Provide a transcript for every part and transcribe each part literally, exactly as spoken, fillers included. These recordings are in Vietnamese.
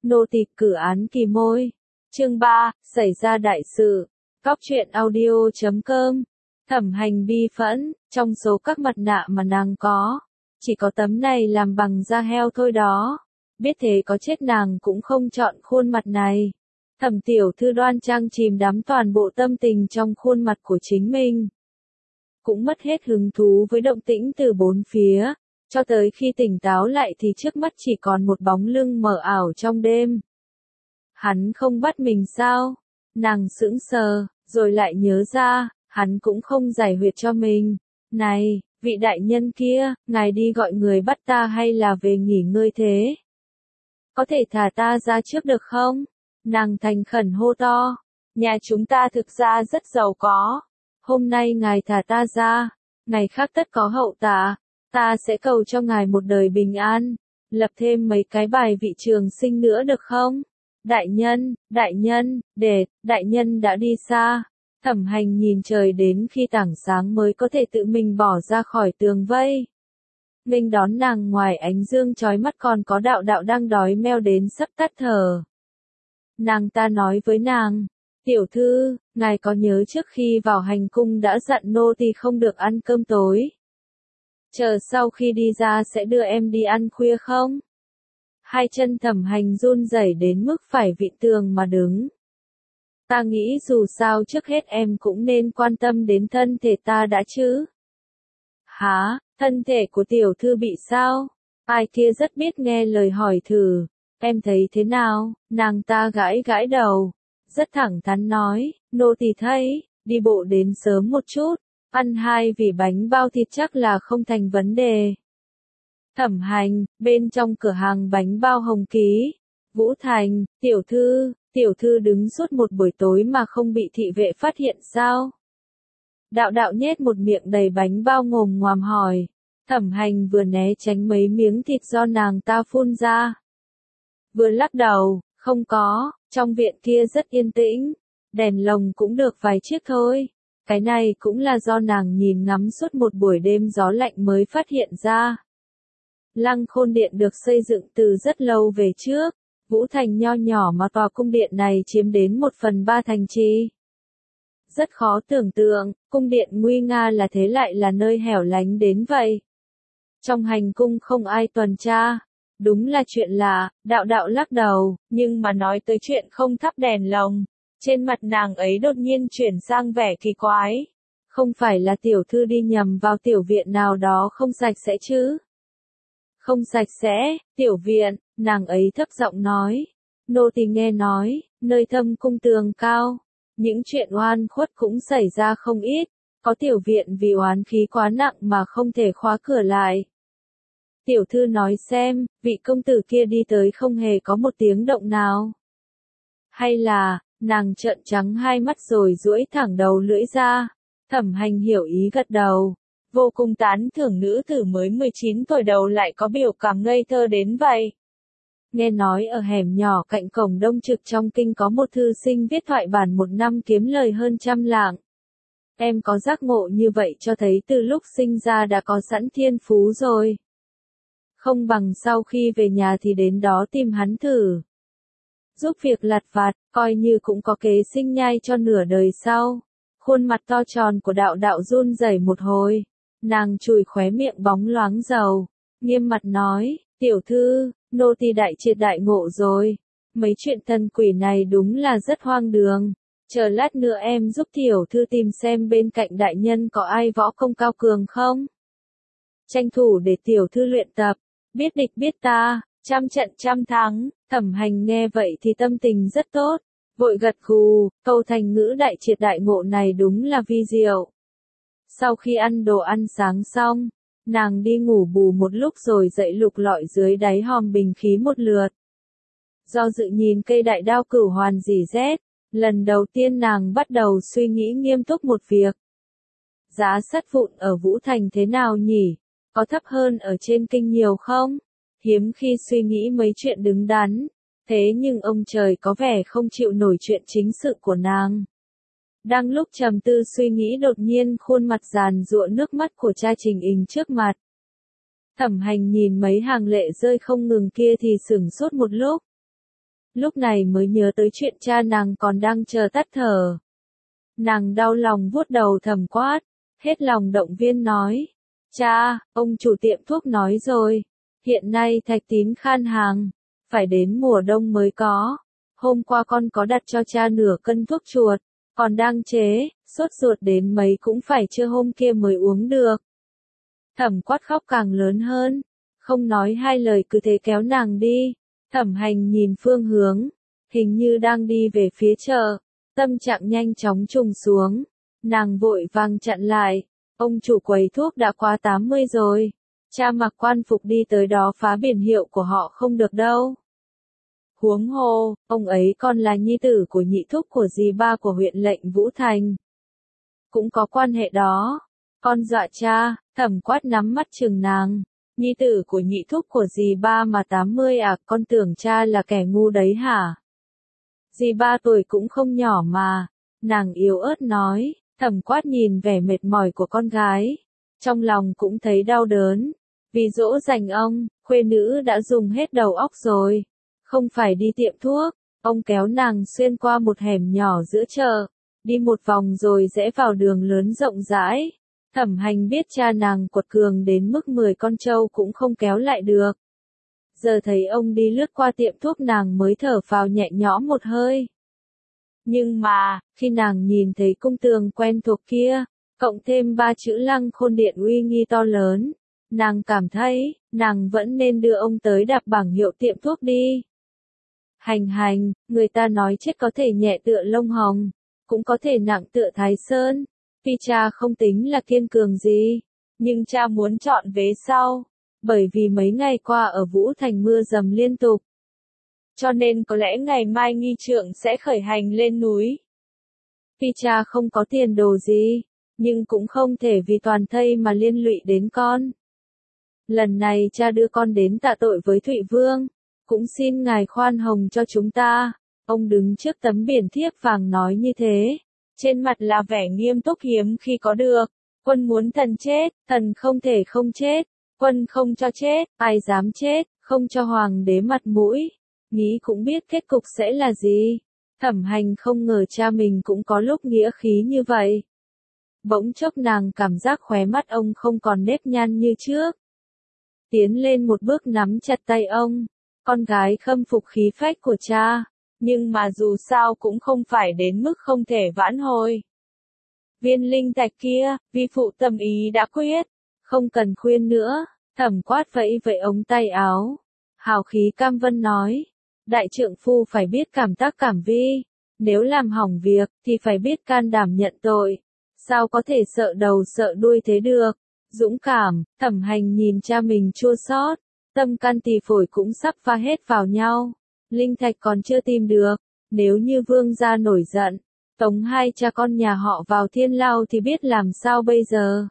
Nô tỳ cử án kỳ môi. Chương ba, xảy ra đại sự. Cóc truyện audio chấm com. Thẩm Hành bi phẫn, trong số các mặt nạ mà nàng có, chỉ có tấm này làm bằng da heo thôi đó. Biết thế có chết nàng cũng không chọn khuôn mặt này. Thẩm tiểu thư đoan trang chìm đắm toàn bộ tâm tình trong khuôn mặt của chính mình. Cũng mất hết hứng thú với động tĩnh từ bốn phía, cho tới khi tỉnh táo lại thì trước mắt chỉ còn một bóng lưng mờ ảo trong đêm. Hắn không bắt mình sao? Nàng sững sờ, rồi lại nhớ ra, hắn cũng không giải huyệt cho mình. Này, vị đại nhân kia, ngài đi gọi người bắt ta hay là về nghỉ ngơi thế? Có thể thả ta ra trước được không? Nàng thành khẩn hô to. Nhà chúng ta thực ra rất giàu có. Hôm nay ngài thả ta ra, ngày khác tất có hậu tạ. Ta sẽ cầu cho ngài một đời bình an. Lập thêm mấy cái bài vị trường sinh nữa được không? Đại nhân, đại nhân, để, đại nhân đã đi xa. Thẩm Hành nhìn trời đến khi tảng sáng mới có thể tự mình bỏ ra khỏi tường vây. Nghênh đón nàng ngoài ánh dương chói mắt còn có đạo đạo đang đói meo đến sắp tắt thở. Nàng ta nói với nàng, tiểu thư, ngài có nhớ trước khi vào hành cung đã dặn nô tỳ không được ăn cơm tối. Chờ sau khi đi ra sẽ đưa em đi ăn khuya không? Hai chân Thẩm Hành run rẩy đến mức phải vịn tường mà đứng. Ta nghĩ dù sao trước hết em cũng nên quan tâm đến thân thể ta đã chứ. Hả, thân thể của tiểu thư bị sao? Ai kia rất biết nghe lời hỏi thử. Em thấy thế nào? Nàng ta gãi gãi đầu. Rất thẳng thắn nói, nô tỳ thấy, đi bộ đến sớm một chút, ăn hai vỉ bánh bao thịt chắc là không thành vấn đề. Thẩm Hành, bên trong cửa hàng bánh bao Hồng Ký. Vũ Thành, tiểu thư, tiểu thư đứng suốt một buổi tối mà không bị thị vệ phát hiện sao? Đạo đạo nhét một miệng đầy bánh bao ngồm ngoàm hỏi. Thẩm Hành vừa né tránh mấy miếng thịt do nàng ta phun ra. Vừa lắc đầu, không có, trong viện kia rất yên tĩnh. Đèn lồng cũng được vài chiếc thôi. Cái này cũng là do nàng nhìn ngắm suốt một buổi đêm gió lạnh mới phát hiện ra. Lăng Khôn Điện được xây dựng từ rất lâu về trước. Vũ Thành nho nhỏ mà tòa cung điện này chiếm đến một phần ba thành trì. Rất khó tưởng tượng, cung điện nguy nga là thế lại là nơi hẻo lánh đến vậy. Trong hành cung không ai tuần tra. Đúng là chuyện lạ, đạo đạo lắc đầu, nhưng mà nói tới chuyện không thắp đèn lồng. Trên mặt nàng ấy đột nhiên chuyển sang vẻ kỳ quái. Không phải là tiểu thư đi nhầm vào tiểu viện nào đó không sạch sẽ chứ? Không sạch sẽ, tiểu viện, nàng ấy thấp giọng nói. Nô tỳ nghe nói, nơi thâm cung tường cao, những chuyện oan khuất cũng xảy ra không ít. Có tiểu viện vì oán khí quá nặng mà không thể khóa cửa lại. Tiểu thư nói xem, vị công tử kia đi tới không hề có một tiếng động nào. Hay là, nàng trợn trắng hai mắt rồi duỗi thẳng đầu lưỡi ra. Thẩm Hành hiểu ý gật đầu. Vô cùng tán thưởng nữ tử mới mười chín tuổi đầu lại có biểu cảm ngây thơ đến vậy. Nghe nói ở hẻm nhỏ cạnh cổng Đông Trực trong kinh có một thư sinh viết thoại bản một năm kiếm lời hơn trăm lạng. Em có giác ngộ như vậy cho thấy từ lúc sinh ra đã có sẵn thiên phú rồi. Không bằng sau khi về nhà thì đến đó tìm hắn thử. Giúp việc lặt vặt, coi như cũng có kế sinh nhai cho nửa đời sau. Khuôn mặt to tròn của đạo đạo run rẩy một hồi. Nàng chùi khóe miệng bóng loáng dầu. Nghiêm mặt nói, tiểu thư, nô tỳ đại triệt đại ngộ rồi. Mấy chuyện thần quỷ này đúng là rất hoang đường. Chờ lát nữa em giúp tiểu thư tìm xem bên cạnh đại nhân có ai võ công cao cường không? Tranh thủ để tiểu thư luyện tập. Biết địch biết ta, trăm trận trăm thắng. Thẩm Hành nghe vậy thì tâm tình rất tốt. Vội gật gù, câu thành ngữ đại triệt đại ngộ này đúng là vi diệu. Sau khi ăn đồ ăn sáng xong, nàng đi ngủ bù một lúc rồi dậy lục lọi dưới đáy hòm bình khí một lượt. Do dự nhìn cây đại đao cửu hoàn rỉ rét, lần đầu tiên nàng bắt đầu suy nghĩ nghiêm túc một việc. Giá sắt vụn ở Vũ Thành thế nào nhỉ? Có thấp hơn ở trên kinh nhiều không? Hiếm khi suy nghĩ mấy chuyện đứng đắn. Thế nhưng ông trời có vẻ không chịu nổi chuyện chính sự của nàng. Đang lúc trầm tư suy nghĩ đột nhiên khuôn mặt giàn giụa nước mắt của cha Trình Ình trước mặt. Thẩm Hành nhìn mấy hàng lệ rơi không ngừng kia thì sửng sốt một lúc. lúc này mới nhớ tới chuyện cha nàng còn đang chờ tắt thở. Nàng đau lòng vuốt đầu Thẩm Quát, hết lòng động viên nói, cha, ông chủ tiệm thuốc nói rồi, hiện nay thạch tín khan hàng, phải đến mùa đông mới có. Hôm qua con có đặt cho cha nửa cân thuốc chuột, còn đang chế, sốt ruột đến mấy cũng phải trưa hôm kia mới uống được. Thẩm Quát khóc càng lớn hơn, không nói hai lời cứ thế kéo nàng đi. Thẩm Hành nhìn phương hướng, hình như đang đi về phía chợ, tâm trạng nhanh chóng trùng xuống, nàng vội vàng chặn lại, ông chủ quầy thuốc đã quá tám mươi rồi, cha mặc quan phục đi tới đó phá biển hiệu của họ không được đâu. Huống hồ, ông ấy còn là nhi tử của nhị thúc của dì ba của huyện lệnh Vũ Thành. Cũng có quan hệ đó. Con dọa cha, Thẩm Quát nắm mắt chừng nàng. Nhi tử của nhị thúc của dì ba mà tám mươi à, con tưởng cha là kẻ ngu đấy hả? Dì ba tuổi cũng không nhỏ mà. Nàng yếu ớt nói, Thẩm Quát nhìn vẻ mệt mỏi của con gái. Trong lòng cũng thấy đau đớn. Vì dỗ dành ông, khuê nữ đã dùng hết đầu óc rồi. Không phải đi tiệm thuốc, ông kéo nàng xuyên qua một hẻm nhỏ giữa chợ, đi một vòng rồi rẽ vào đường lớn rộng rãi. Thẩm Hành biết cha nàng quật cường đến mức mười con trâu cũng không kéo lại được. Giờ thấy ông đi lướt qua tiệm thuốc nàng mới thở phào nhẹ nhõm một hơi. Nhưng mà, khi nàng nhìn thấy cung tường quen thuộc kia, cộng thêm ba chữ Lăng Khôn Điện uy nghi to lớn, nàng cảm thấy, nàng vẫn nên đưa ông tới đạp bảng hiệu tiệm thuốc đi. Hành hành, người ta nói chết có thể nhẹ tựa lông hồng, cũng có thể nặng tựa Thái Sơn. Tuy cha không tính là kiên cường gì, nhưng cha muốn chọn vế sau, bởi vì mấy ngày qua ở Vũ Thành mưa dầm liên tục. Cho nên có lẽ ngày mai nghi trượng sẽ khởi hành lên núi. Tuy cha không có tiền đồ gì, nhưng cũng không thể vì toàn thây mà liên lụy đến con. Lần này cha đưa con đến tạ tội với Thụy Vương, cũng xin ngài khoan hồng cho chúng ta. Ông đứng trước tấm biển thiếp vàng nói như thế, trên mặt là vẻ nghiêm túc hiếm khi có được. Quân muốn thần chết, thần không thể không chết, quân không cho chết, ai dám chết, không cho hoàng đế mặt mũi. Nghĩ cũng biết kết cục sẽ là gì. Thẩm Hành không ngờ cha mình cũng có lúc nghĩa khí như vậy. Bỗng chốc nàng cảm giác khóe mắt ông không còn nếp nhăn như trước. Tiến lên một bước nắm chặt tay ông, con gái khâm phục khí phách của cha, nhưng mà dù sao cũng không phải đến mức không thể vãn hồi. Viên linh thạch kia, vi phụ tâm ý đã quyết, không cần khuyên nữa. Thẩm Quát vẫy vẫy ống tay áo, hào khí cam vân nói, đại trượng phu phải biết cảm tác cảm vi, nếu làm hỏng việc thì phải biết can đảm nhận tội, sao có thể sợ đầu sợ đuôi thế được. Dũng cảm. Thẩm Hành nhìn cha mình chua xót, tâm can tỳ phổi cũng sắp pha hết vào nhau. Linh thạch còn chưa tìm được, nếu như vương gia nổi giận, tống hai cha con nhà họ vào thiên lao thì biết làm sao bây giờ.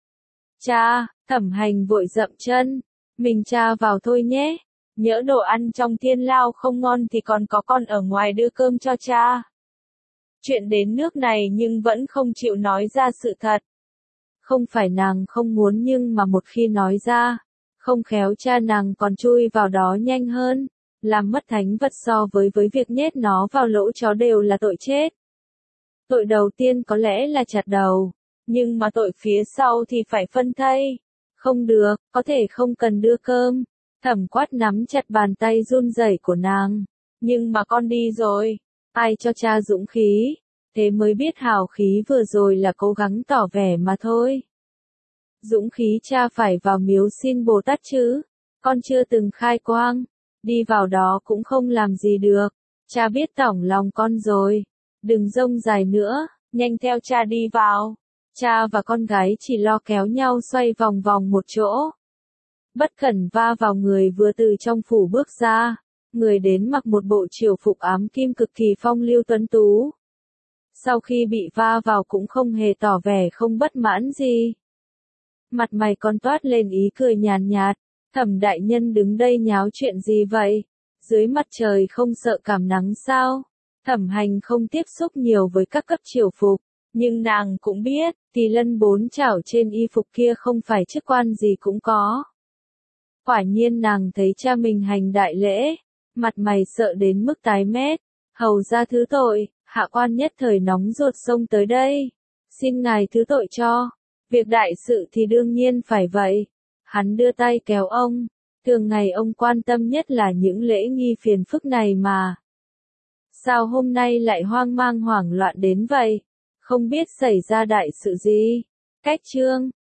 Cha, Thẩm Hành vội dậm chân, mình cha vào thôi nhé, nhỡ đồ ăn trong thiên lao không ngon thì còn có con ở ngoài đưa cơm cho cha. Chuyện đến nước này nhưng vẫn không chịu nói ra sự thật. Không phải nàng không muốn nhưng mà một khi nói ra, không khéo cha nàng còn chui vào đó nhanh hơn, làm mất thánh vật so với với việc nhét nó vào lỗ chó đều là tội chết. Tội đầu tiên có lẽ là chặt đầu, nhưng mà tội phía sau thì phải phân thây. Không được, có thể không cần đưa cơm. Thẩm Quát nắm chặt bàn tay run rẩy của nàng. Nhưng mà con đi rồi, ai cho cha dũng khí, thế mới biết hào khí vừa rồi là cố gắng tỏ vẻ mà thôi. Dũng khí cha phải vào miếu xin Bồ Tát chứ, con chưa từng khai quang, đi vào đó cũng không làm gì được, cha biết tỏng lòng con rồi, đừng rông dài nữa, nhanh theo cha đi vào. Cha và con gái chỉ lo kéo nhau xoay vòng vòng một chỗ. Bất cẩn va vào người vừa từ trong phủ bước ra, người đến mặc một bộ triều phục ám kim cực kỳ phong lưu tuấn tú. Sau khi bị va vào cũng không hề tỏ vẻ không bất mãn gì. Mặt mày còn toát lên ý cười nhàn nhạt, Thẩm đại nhân đứng đây nháo chuyện gì vậy? Dưới mặt trời không sợ cảm nắng sao? Thẩm Hành không tiếp xúc nhiều với các cấp triều phục, nhưng nàng cũng biết, tỳ lân bốn chảo trên y phục kia không phải chức quan gì cũng có. Quả nhiên nàng thấy cha mình hành đại lễ, mặt mày sợ đến mức tái mét. Hầu ra thứ tội, hạ quan nhất thời nóng ruột xông tới đây. Xin ngài thứ tội cho. Việc đại sự thì đương nhiên phải vậy. Hắn đưa tay kéo ông. Thường ngày ông quan tâm nhất là những lễ nghi phiền phức này mà. Sao hôm nay lại hoang mang hoảng loạn đến vậy? Không biết xảy ra đại sự gì? Cách chương